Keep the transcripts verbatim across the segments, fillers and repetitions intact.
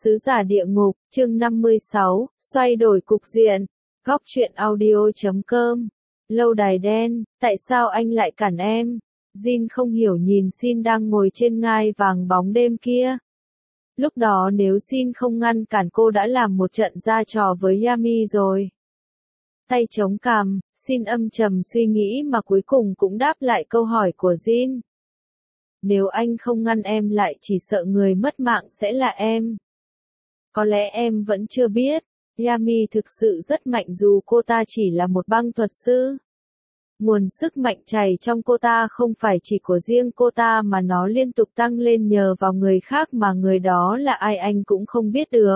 Sứ giả địa ngục, chương năm mươi sáu, xoay đổi cục diện. Góc truyện audio chấm com. Lâu đài đen, tại sao anh lại cản em? Jin không hiểu nhìn Shin đang ngồi trên ngai vàng bóng đêm kia. Lúc đó nếu Shin không ngăn cản cô đã làm một trận ra trò với Yami rồi. Tay chống cằm, Shin âm trầm suy nghĩ mà cuối cùng cũng đáp lại câu hỏi của Jin. Nếu anh không ngăn em lại chỉ sợ người mất mạng sẽ là em. Có lẽ em vẫn chưa biết, Yami thực sự rất mạnh dù cô ta chỉ là một băng thuật sư. Nguồn sức mạnh chảy trong cô ta không phải chỉ của riêng cô ta mà nó liên tục tăng lên nhờ vào người khác mà người đó là ai anh cũng không biết được.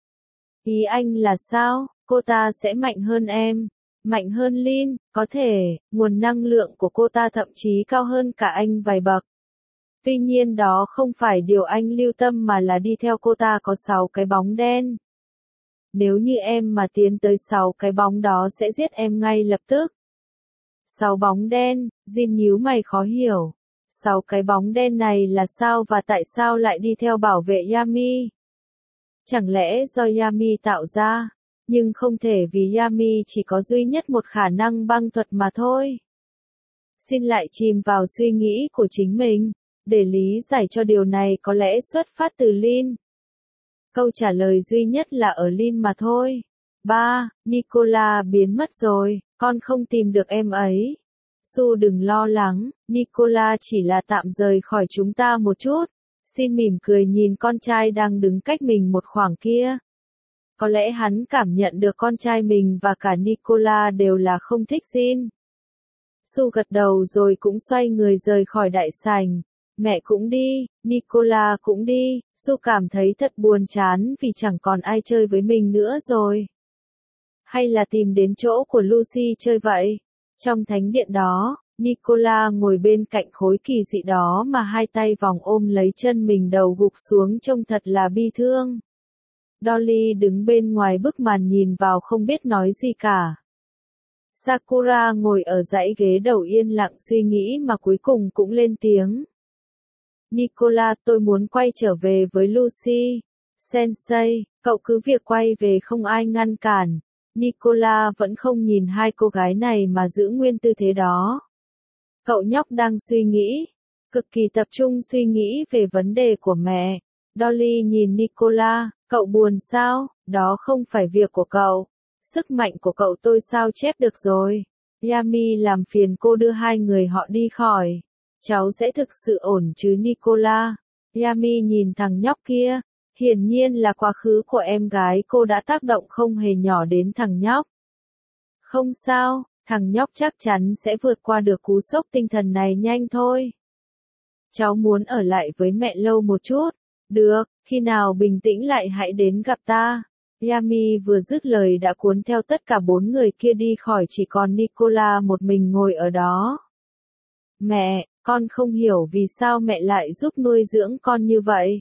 Ý anh là sao, cô ta sẽ mạnh hơn em, mạnh hơn Lin, có thể, nguồn năng lượng của cô ta thậm chí cao hơn cả anh vài bậc. Tuy nhiên đó không phải điều anh lưu tâm mà là đi theo cô ta có sáu cái bóng đen. Nếu như em mà tiến tới sáu cái bóng đó sẽ giết em ngay lập tức. Sáu bóng đen, Jin nhíu mày khó hiểu. Sáu cái bóng đen này là sao và tại sao lại đi theo bảo vệ Yami? Chẳng lẽ do Yami tạo ra? Nhưng không thể vì Yami chỉ có duy nhất một khả năng băng thuật mà thôi. Xin lại chìm vào suy nghĩ của chính mình. Để lý giải cho điều này có lẽ xuất phát từ Lin. Câu trả lời duy nhất là ở Lin mà thôi. Ba, Nicola biến mất rồi, con không tìm được em ấy. Su đừng lo lắng, Nicola chỉ là tạm rời khỏi chúng ta một chút. Xin mỉm cười nhìn con trai đang đứng cách mình một khoảng kia. Có lẽ hắn cảm nhận được con trai mình và cả Nicola đều là không thích Jin. Su gật đầu rồi cũng xoay người rời khỏi đại sảnh. Mẹ cũng đi, Nicola cũng đi, Su cảm thấy thật buồn chán vì chẳng còn ai chơi với mình nữa rồi. Hay là tìm đến chỗ của Lucy chơi vậy? Trong thánh điện đó, Nicola ngồi bên cạnh khối kỳ dị đó mà hai tay vòng ôm lấy chân mình đầu gục xuống trông thật là bi thương. Dolly đứng bên ngoài bức màn nhìn vào không biết nói gì cả. Sakura ngồi ở dãy ghế đầu yên lặng suy nghĩ mà cuối cùng cũng lên tiếng. Nicola, tôi muốn quay trở về với Lucy. Sensei, cậu cứ việc quay về không ai ngăn cản. Nicola vẫn không nhìn hai cô gái này mà giữ nguyên tư thế đó. Cậu nhóc đang suy nghĩ, cực kỳ tập trung suy nghĩ về vấn đề của mẹ. Dolly nhìn Nicola, cậu buồn sao? Đó không phải việc của cậu. Sức mạnh của cậu tôi sao chép được rồi. Yami làm phiền cô đưa hai người họ đi khỏi. Cháu sẽ thực sự ổn chứ Nicola? Yami nhìn thằng nhóc kia. Hiển nhiên là quá khứ của em gái cô đã tác động không hề nhỏ đến thằng nhóc. Không sao, thằng nhóc chắc chắn sẽ vượt qua được cú sốc tinh thần này nhanh thôi. Cháu muốn ở lại với mẹ lâu một chút. Được, khi nào bình tĩnh lại hãy đến gặp ta. Yami vừa dứt lời đã cuốn theo tất cả bốn người kia đi khỏi chỉ còn Nicola một mình ngồi ở đó. Mẹ, con không hiểu vì sao mẹ lại giúp nuôi dưỡng con như vậy.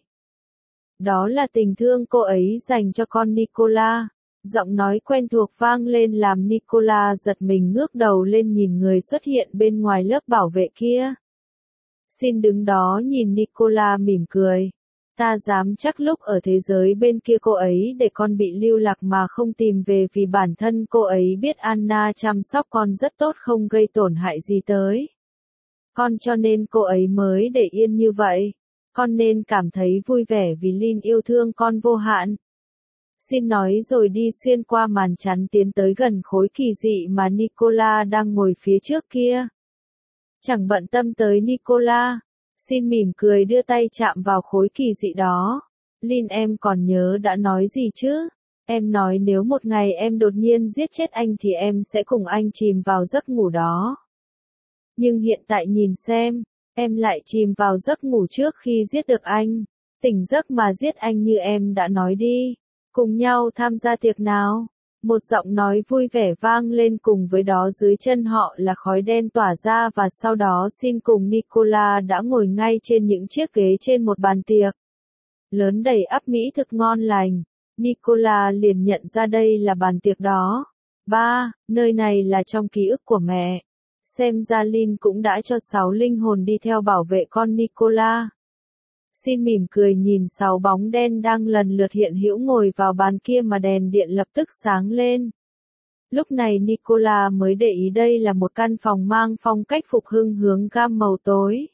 Đó là tình thương cô ấy dành cho con Nicola. Giọng nói quen thuộc vang lên làm Nicola giật mình ngước đầu lên nhìn người xuất hiện bên ngoài lớp bảo vệ kia. Xin đứng đó nhìn Nicola mỉm cười. Ta dám chắc lúc ở thế giới bên kia cô ấy để con bị lưu lạc mà không tìm về vì bản thân cô ấy biết Anna chăm sóc con rất tốt không gây tổn hại gì tới con cho nên cô ấy mới để yên như vậy. Con nên cảm thấy vui vẻ vì Lin yêu thương con vô hạn. Xin nói rồi đi xuyên qua màn chắn tiến tới gần khối kỳ dị mà Nicola đang ngồi phía trước kia. Chẳng bận tâm tới Nicola. Xin mỉm cười đưa tay chạm vào khối kỳ dị đó. Lin em còn nhớ đã nói gì chứ? Em nói nếu một ngày em đột nhiên giết chết anh thì em sẽ cùng anh chìm vào giấc ngủ đó. Nhưng hiện tại nhìn xem. Em lại chìm vào giấc ngủ trước khi giết được anh. Tỉnh giấc mà giết anh như em đã nói đi. Cùng nhau tham gia tiệc nào. Một giọng nói vui vẻ vang lên cùng với đó dưới chân họ là khói đen tỏa ra và sau đó Shin cùng Nicola đã ngồi ngay trên những chiếc ghế trên một bàn tiệc. Lớn đầy ắp mỹ thực ngon lành. Nicola liền nhận ra đây là bàn tiệc đó. Ba, nơi này là trong ký ức của mẹ. Xem ra Lin cũng đã cho sáu linh hồn đi theo bảo vệ con Nicola. Xin mỉm cười nhìn sáu bóng đen đang lần lượt hiện hữu ngồi vào bàn kia mà đèn điện lập tức sáng lên. Lúc này Nicola mới để ý đây là một căn phòng mang phong cách phục hưng hướng gam màu tối.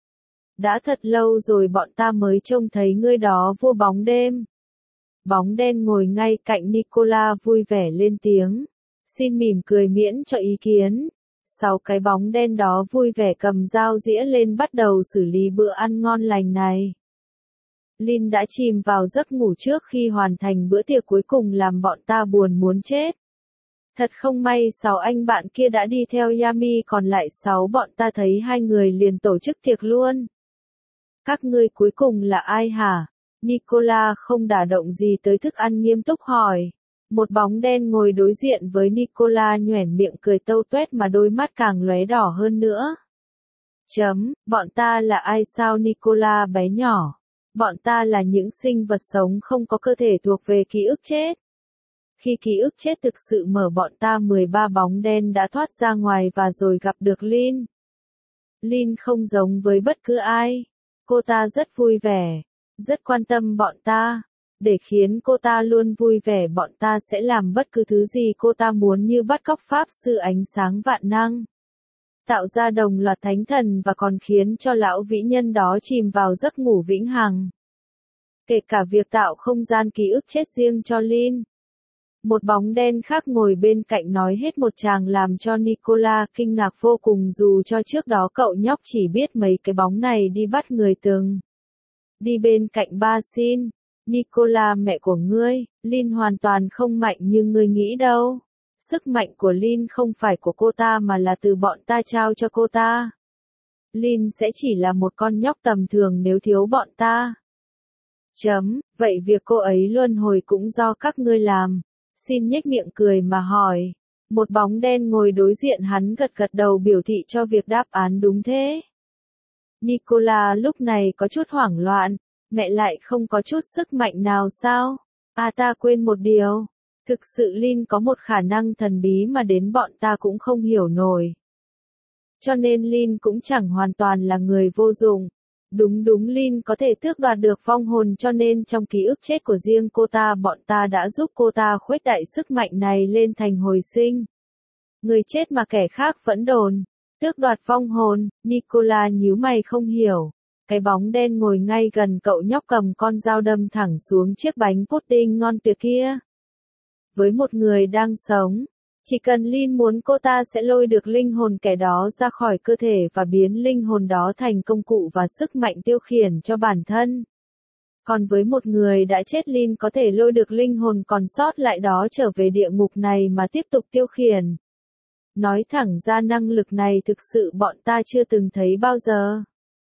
Đã thật lâu rồi bọn ta mới trông thấy ngươi đó vua bóng đêm. Bóng đen ngồi ngay cạnh Nicola vui vẻ lên tiếng. Xin mỉm cười miễn cho ý kiến. Sáu cái bóng đen đó vui vẻ cầm dao dĩa lên bắt đầu xử lý bữa ăn ngon lành này. Lin đã chìm vào giấc ngủ trước khi hoàn thành bữa tiệc cuối cùng làm bọn ta buồn muốn chết. Thật không may sáu anh bạn kia đã đi theo Yami, còn lại sáu bọn ta thấy hai người liền tổ chức tiệc luôn. Các ngươi cuối cùng là ai hả? Nicola không đả động gì tới thức ăn nghiêm túc hỏi. Một bóng đen ngồi đối diện với Nicola nhoẻn miệng cười tâu tuét mà đôi mắt càng lóe đỏ hơn nữa. Chấm, bọn ta là ai sao Nicola bé nhỏ? Bọn ta là những sinh vật sống không có cơ thể thuộc về ký ức chết. Khi ký ức chết thực sự mở bọn ta mười ba bóng đen đã thoát ra ngoài và rồi gặp được Lin. Lin không giống với bất cứ ai. Cô ta rất vui vẻ, rất quan tâm bọn ta. Để khiến cô ta luôn vui vẻ bọn ta sẽ làm bất cứ thứ gì cô ta muốn như bắt cóc pháp sư ánh sáng vạn năng. Tạo ra đồng loạt thánh thần và còn khiến cho lão vĩ nhân đó chìm vào giấc ngủ vĩnh hằng. Kể cả việc tạo không gian ký ức chết riêng cho Lin. Một bóng đen khác ngồi bên cạnh nói hết một tràng làm cho Nicola kinh ngạc vô cùng dù cho trước đó cậu nhóc chỉ biết mấy cái bóng này đi bắt người từng. Đi bên cạnh ba xin. Nicola mẹ của ngươi, Lin hoàn toàn không mạnh như ngươi nghĩ đâu. Sức mạnh của Lin không phải của cô ta mà là từ bọn ta trao cho cô ta. Lin sẽ chỉ là một con nhóc tầm thường nếu thiếu bọn ta. Chấm, vậy việc cô ấy luân hồi cũng do các ngươi làm. Xin nhếch miệng cười mà hỏi. Một bóng đen ngồi đối diện hắn gật gật đầu biểu thị cho việc đáp án đúng thế. Nicola lúc này có chút hoảng loạn. Mẹ lại không có chút sức mạnh nào sao? À ta quên một điều. Thực sự Lin có một khả năng thần bí mà đến bọn ta cũng không hiểu nổi. Cho nên Lin cũng chẳng hoàn toàn là người vô dụng. Đúng đúng Lin có thể tước đoạt được vong hồn cho nên trong ký ức chết của riêng cô ta bọn ta đã giúp cô ta khuếch đại sức mạnh này lên thành hồi sinh. Người chết mà kẻ khác vẫn đồn. Tước đoạt vong hồn, Nicola nhíu mày không hiểu. Cái bóng đen ngồi ngay gần cậu nhóc cầm con dao đâm thẳng xuống chiếc bánh pudding ngon tuyệt kia. Với một người đang sống, chỉ cần Lin muốn cô ta sẽ lôi được linh hồn kẻ đó ra khỏi cơ thể và biến linh hồn đó thành công cụ và sức mạnh tiêu khiển cho bản thân. Còn với một người đã chết Lin có thể lôi được linh hồn còn sót lại đó trở về địa ngục này mà tiếp tục tiêu khiển. Nói thẳng ra năng lực này thực sự bọn ta chưa từng thấy bao giờ.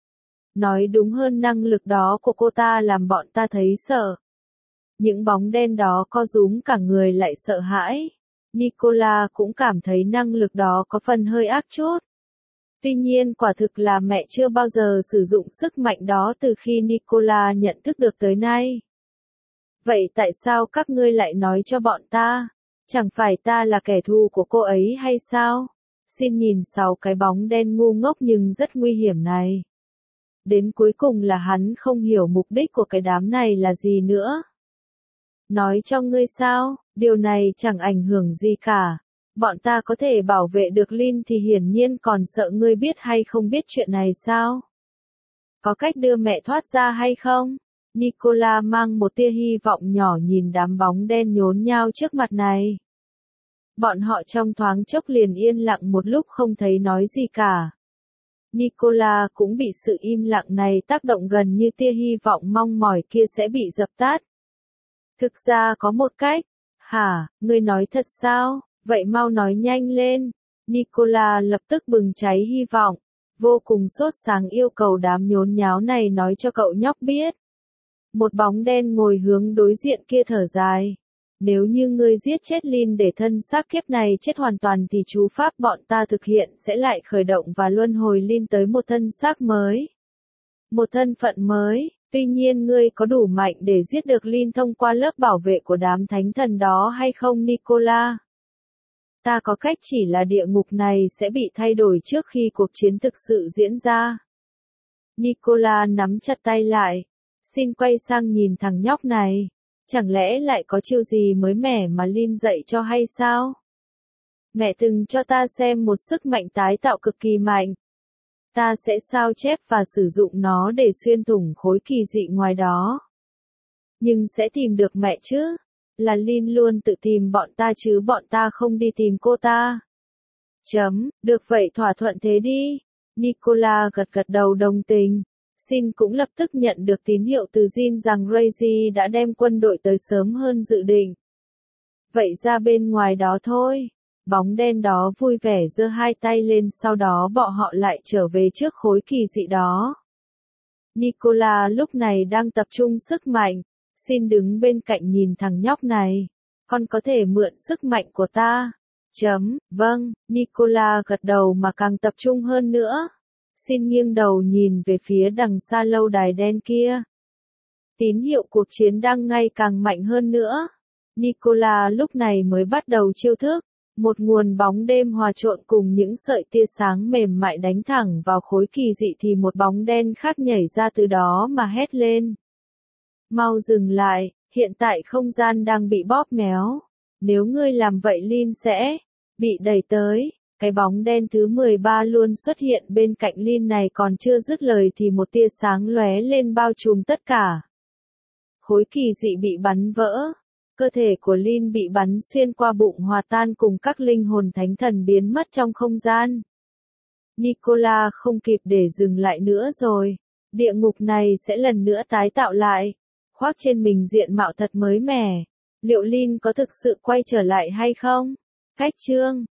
Nói đúng hơn năng lực đó của cô ta làm bọn ta thấy sợ. Những bóng đen đó co rúm cả người lại sợ hãi. Nicola cũng cảm thấy năng lực đó có phần hơi ác chút. Tuy nhiên quả thực là mẹ chưa bao giờ sử dụng sức mạnh đó từ khi Nicola nhận thức được tới nay. Vậy tại sao các ngươi lại nói cho bọn ta? Chẳng phải ta là kẻ thù của cô ấy hay sao? Xin nhìn sáu cái bóng đen ngu ngốc nhưng rất nguy hiểm này. Đến cuối cùng là hắn không hiểu mục đích của cái đám này là gì nữa. Nói cho ngươi sao, điều này chẳng ảnh hưởng gì cả. Bọn ta có thể bảo vệ được Lin thì hiển nhiên còn sợ ngươi biết hay không biết chuyện này sao? Có cách đưa mẹ thoát ra hay không? Nicola mang một tia hy vọng nhỏ nhìn đám bóng đen nhốn nhao trước mặt này. Bọn họ trong thoáng chốc liền yên lặng một lúc không thấy nói gì cả. Nicola cũng bị sự im lặng này tác động gần như tia hy vọng mong mỏi kia sẽ bị dập tắt. Thực ra có một cách. Hả, ngươi nói thật sao? Vậy mau nói nhanh lên. Nicola lập tức bừng cháy hy vọng. Vô cùng sốt sáng yêu cầu đám nhốn nháo này nói cho cậu nhóc biết. Một bóng đen ngồi hướng đối diện kia thở dài. Nếu như ngươi giết chết Lin để thân xác kiếp này chết hoàn toàn thì chú pháp bọn ta thực hiện sẽ lại khởi động và luân hồi Lin tới một thân xác mới. Một thân phận mới. Tuy nhiên ngươi có đủ mạnh để giết được Lin thông qua lớp bảo vệ của đám thánh thần đó hay không Nicola? Ta có cách chỉ là địa ngục này sẽ bị thay đổi trước khi cuộc chiến thực sự diễn ra. Nicola nắm chặt tay lại. Xin quay sang nhìn thằng nhóc này. Chẳng lẽ lại có chiêu gì mới mẻ mà Lin dạy cho hay sao? Mẹ từng cho ta xem một sức mạnh tái tạo cực kỳ mạnh. Ta sẽ sao chép và sử dụng nó để xuyên thủng khối kỳ dị ngoài đó. Nhưng sẽ tìm được mẹ chứ? Là Lin luôn tự tìm bọn ta chứ bọn ta không đi tìm cô ta. Chấm, được vậy thỏa thuận thế đi. Nicola gật gật đầu đồng tình. Sin cũng lập tức nhận được tín hiệu từ Jin rằng Reggie đã đem quân đội tới sớm hơn dự định. Vậy ra bên ngoài đó thôi. Bóng đen đó vui vẻ giơ hai tay lên, sau đó bọn họ lại trở về trước khối kỳ dị đó. Nicola lúc này đang tập trung sức mạnh. Sin đứng bên cạnh nhìn thằng nhóc này. Con có thể mượn sức mạnh của ta. Chấm, vâng, Nicola gật đầu mà càng tập trung hơn nữa. Sin nghiêng đầu nhìn về phía đằng xa lâu đài đen kia. Tín hiệu cuộc chiến đang ngày càng mạnh hơn nữa. Nicola lúc này mới bắt đầu chiêu thức. Một nguồn bóng đêm hòa trộn cùng những sợi tia sáng mềm mại đánh thẳng vào khối kỳ dị thì một bóng đen khác nhảy ra từ đó mà hét lên. Mau dừng lại, hiện tại không gian đang bị bóp méo. Nếu ngươi làm vậy Lin sẽ bị đẩy tới. Cái bóng đen thứ mười ba luôn xuất hiện bên cạnh Lin này, còn chưa dứt lời thì một tia sáng lóe lên bao trùm tất cả. Khối kỳ dị bị bắn vỡ. Cơ thể của Lin bị bắn xuyên qua bụng, hòa tan cùng các linh hồn thánh thần biến mất trong không gian. Nicola không kịp để dừng lại nữa rồi. Địa ngục này sẽ lần nữa tái tạo lại. Khoác trên mình diện mạo thật mới mẻ. Liệu Lin có thực sự quay trở lại hay không? Cách chương